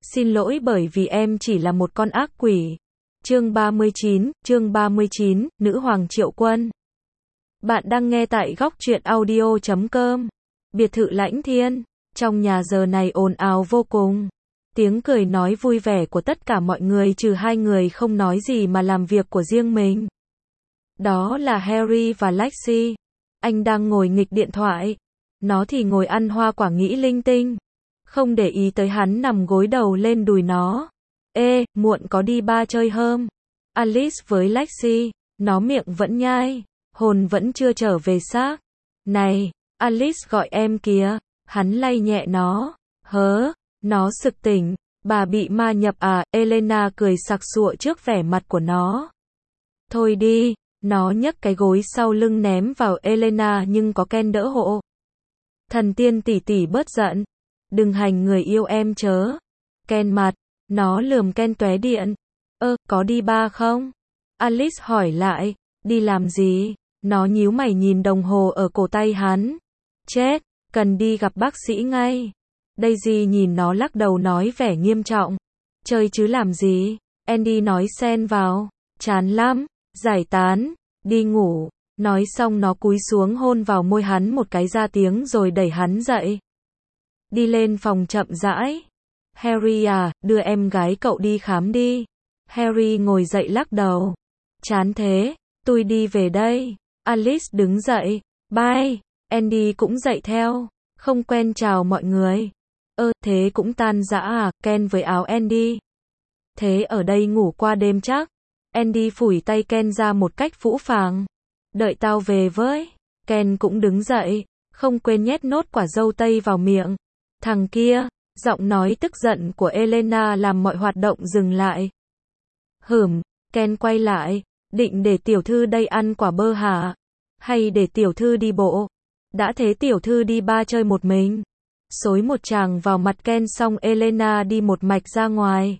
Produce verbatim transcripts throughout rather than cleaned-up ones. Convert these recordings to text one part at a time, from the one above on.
Xin lỗi bởi vì em chỉ là một con ác quỷ. Chương ba mươi chín, chương ba mươi chín, Nữ hoàng Triệu Quân. Bạn đang nghe tại góc truyện audio chấm com. Biệt thự Lãnh Thiên. Trong nhà giờ này ồn ào vô cùng. Tiếng cười nói vui vẻ của tất cả mọi người trừ hai người không nói gì mà làm việc của riêng mình. Đó là Harry và Lexi. Anh đang ngồi nghịch điện thoại. Nó thì ngồi ăn hoa quả nghĩ linh tinh. Không để ý tới hắn nằm gối đầu lên đùi nó. Ê, muộn có đi ba chơi hơm. Alice với Lexi, nó miệng vẫn nhai, hồn vẫn chưa trở về xác. Này, Alice gọi em kìa. Hắn lay nhẹ nó. Hớ, nó sực tỉnh. Bà bị ma nhập à? Elena cười sặc sụa trước vẻ mặt của nó. Thôi đi, nó nhấc cái gối sau lưng ném vào Elena nhưng có Ken đỡ hộ. Thần tiên tỷ tỷ bớt giận. Đừng hành người yêu em chớ. Ken mặt, nó lườm Ken tóe điện. Ơ, có đi ba không? Alice hỏi lại, đi làm gì? Nó nhíu mày nhìn đồng hồ ở cổ tay hắn. Chết, cần đi gặp bác sĩ ngay. Daisy nhìn nó lắc đầu nói vẻ nghiêm trọng. Chơi chứ làm gì? Andy nói xen vào. Chán lắm, giải tán, đi ngủ. Nói xong nó cúi xuống hôn vào môi hắn một cái ra tiếng rồi đẩy hắn dậy. Đi lên phòng chậm rãi. Harry à, đưa em gái cậu đi khám đi. Harry ngồi dậy lắc đầu. Chán thế, tôi đi về đây. Alice đứng dậy. Bye. Andy cũng dậy theo. Không quen chào mọi người. Ơ, thế cũng tan rã à? Ken với áo Andy. Thế ở đây ngủ qua đêm chắc. Andy phủi tay Ken ra một cách phũ phàng. Đợi tao về với. Ken cũng đứng dậy. Không quên nhét nốt quả dâu tây vào miệng. Thằng kia, giọng nói tức giận của Elena làm mọi hoạt động dừng lại. Hửm, Ken quay lại, định để tiểu thư đây ăn quả bơ hả? Hay để tiểu thư đi bộ? Đã thế tiểu thư đi ba chơi một mình. Xối một tràng vào mặt Ken xong Elena đi một mạch ra ngoài.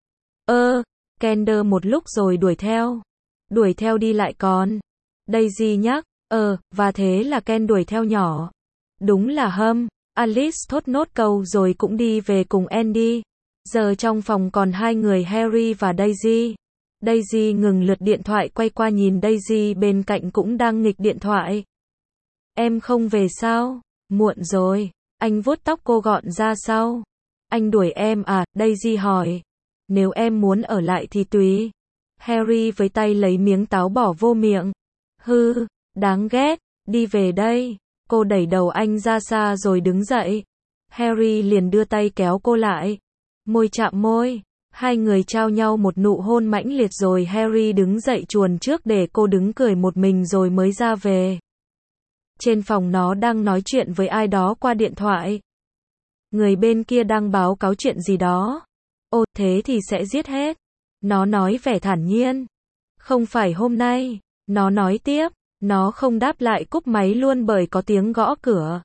Ơ, Ken đơ một lúc rồi đuổi theo. Đuổi theo đi lại còn. Daisy nhắc, ờ, và thế là Ken đuổi theo nhỏ. Đúng là hâm. Alice thốt nốt câu rồi cũng đi về cùng Andy. Giờ trong phòng còn hai người Harry và Daisy. Daisy ngừng lượt điện thoại quay qua nhìn Daisy bên cạnh cũng đang nghịch điện thoại. Em không về sao? Muộn rồi. Anh vuốt tóc cô gọn ra sau. Anh đuổi em à? Daisy hỏi. Nếu em muốn ở lại thì tùy. Harry với tay lấy miếng táo bỏ vô miệng. Hư, đáng ghét, đi về đây. Cô đẩy đầu anh ra xa rồi đứng dậy. Harry liền đưa tay kéo cô lại. Môi chạm môi. Hai người trao nhau một nụ hôn mãnh liệt rồi Harry đứng dậy chuồn trước để cô đứng cười một mình rồi mới ra về. Trên phòng nó đang nói chuyện với ai đó qua điện thoại. Người bên kia đang báo cáo chuyện gì đó. Ồ, thế thì sẽ giết hết. Nó nói vẻ thản nhiên. Không phải hôm nay. Nó nói tiếp. Nó không đáp lại cúp máy luôn bởi có tiếng gõ cửa.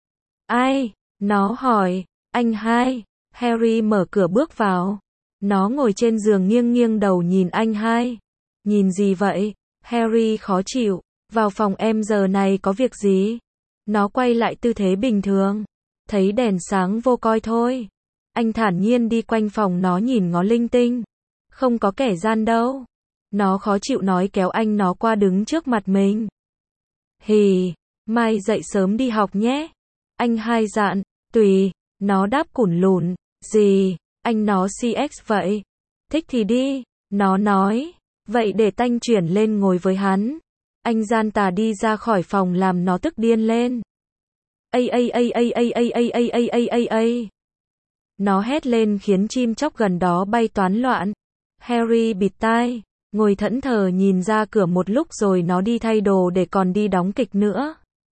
Ai? Nó hỏi. Anh hai. Harry mở cửa bước vào. Nó ngồi trên giường nghiêng nghiêng đầu nhìn anh hai. Nhìn gì vậy? Harry khó chịu. Vào phòng em giờ này có việc gì? Nó quay lại tư thế bình thường. Thấy đèn sáng vô coi thôi. Anh thản nhiên đi quanh phòng nó nhìn ngó linh tinh. Không có kẻ gian đâu. Nó khó chịu nói kéo anh nó qua đứng trước mặt mình. Hì, mai dậy sớm đi học nhé. Anh hai dặn, tùy. Nó đáp củn lủn. Gì, anh nó xê ích vậy? Thích thì đi. Nó nói. Vậy để tanh chuyển lên ngồi với hắn. Anh gian tà đi ra khỏi phòng làm nó tức điên lên. Ây ây ây ây ây ây ây ây ây ây ây ây. Nó hét lên khiến chim chóc gần đó bay toán loạn. Harry bịt tai, ngồi thẫn thờ nhìn ra cửa một lúc rồi nó đi thay đồ để còn đi đóng kịch nữa.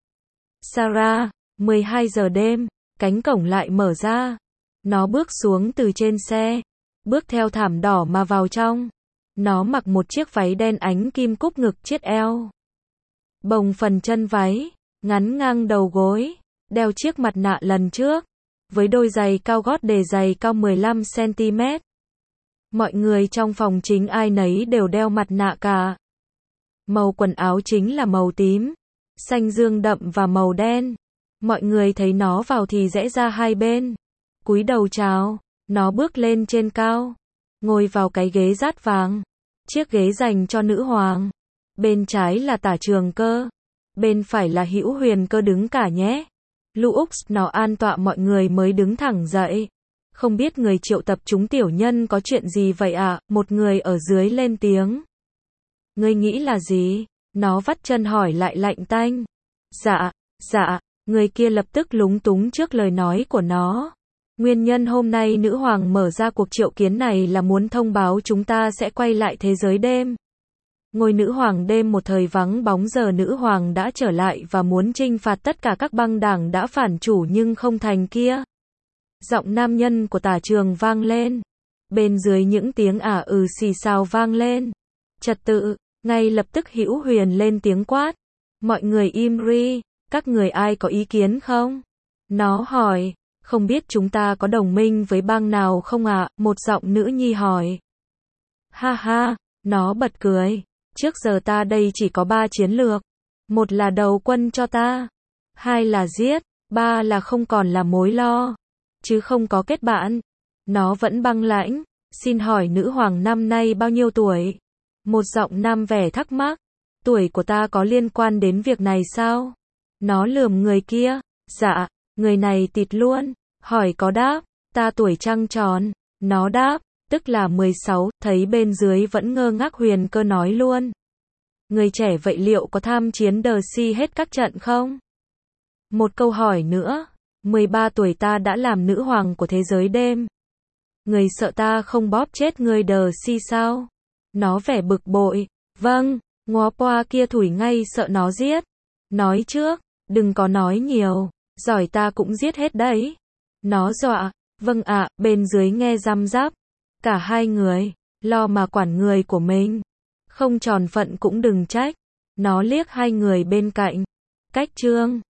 Sarah, mười hai giờ đêm, cánh cổng lại mở ra. Nó bước xuống từ trên xe, bước theo thảm đỏ mà vào trong. Nó mặc một chiếc váy đen ánh kim cúp ngực chiết eo. Bồng phần chân váy, ngắn ngang đầu gối, đeo chiếc mặt nạ lần trước, với đôi giày cao gót đề giày cao mười lăm xăng ti mét. Mọi người trong phòng chính ai nấy đều đeo mặt nạ cả. Màu quần áo chính là màu tím, xanh dương đậm và màu đen. Mọi người thấy nó vào thì rẽ ra hai bên, cúi đầu chào. Nó bước lên trên cao, ngồi vào cái ghế dát vàng. Chiếc ghế dành cho nữ hoàng. Bên trái là Tả Trường Cơ, bên phải là Hữu Huyền Cơ đứng cả nhé. Lux nó an tọa mọi người mới đứng thẳng dậy. Không biết người triệu tập chúng tiểu nhân có chuyện gì vậy ạ? À? Một người ở dưới lên tiếng. Ngươi nghĩ là gì? Nó vắt chân hỏi lại lạnh tanh. Dạ, dạ, người kia lập tức lúng túng trước lời nói của nó. Nguyên nhân hôm nay nữ hoàng mở ra cuộc triệu kiến này là muốn thông báo chúng ta sẽ quay lại thế giới đêm. Ngôi nữ hoàng đêm một thời vắng bóng, giờ nữ hoàng đã trở lại và muốn trinh phạt tất cả các băng đảng đã phản chủ nhưng không thành kia. Giọng nam nhân của Tả Trường vang lên. Bên dưới những tiếng ả ừ xì xào vang lên. Trật tự, ngay lập tức Hữu Huyền lên tiếng quát. Mọi người im ri, các người ai có ý kiến không? Nó hỏi, không biết chúng ta có đồng minh với bang nào không ạ? À? Một giọng nữ nhi hỏi. Ha ha, nó bật cười. Trước giờ ta đây chỉ có ba chiến lược. Một là đầu quân cho ta. Hai là giết. Ba là không còn là mối lo. Chứ không có kết bạn. Nó vẫn băng lãnh. Xin hỏi nữ hoàng năm nay bao nhiêu tuổi? Một giọng nam vẻ thắc mắc. Tuổi của ta có liên quan đến việc này sao? Nó lườm người kia. Dạ, người này tịt luôn. Hỏi có đáp. Ta tuổi trăng tròn. Nó đáp. Tức là mười sáu, thấy bên dưới vẫn ngơ ngác Huyền Cơ nói luôn. Người trẻ vậy liệu có tham chiến đờ si hết các trận không? Một câu hỏi nữa. mười ba tuổi ta đã làm nữ hoàng của thế giới đêm. Người sợ ta không bóp chết người đờ si sao? Nó vẻ bực bội. Vâng, ngó qua kia thủi ngay sợ nó giết. Nói trước, đừng có nói nhiều. Giỏi ta cũng giết hết đấy. Nó dọa. Vâng ạ, bên dưới nghe răm rắp. Cả hai người, lo mà quản người của mình. Không tròn phận cũng đừng trách. Nó liếc hai người bên cạnh. Cách trương.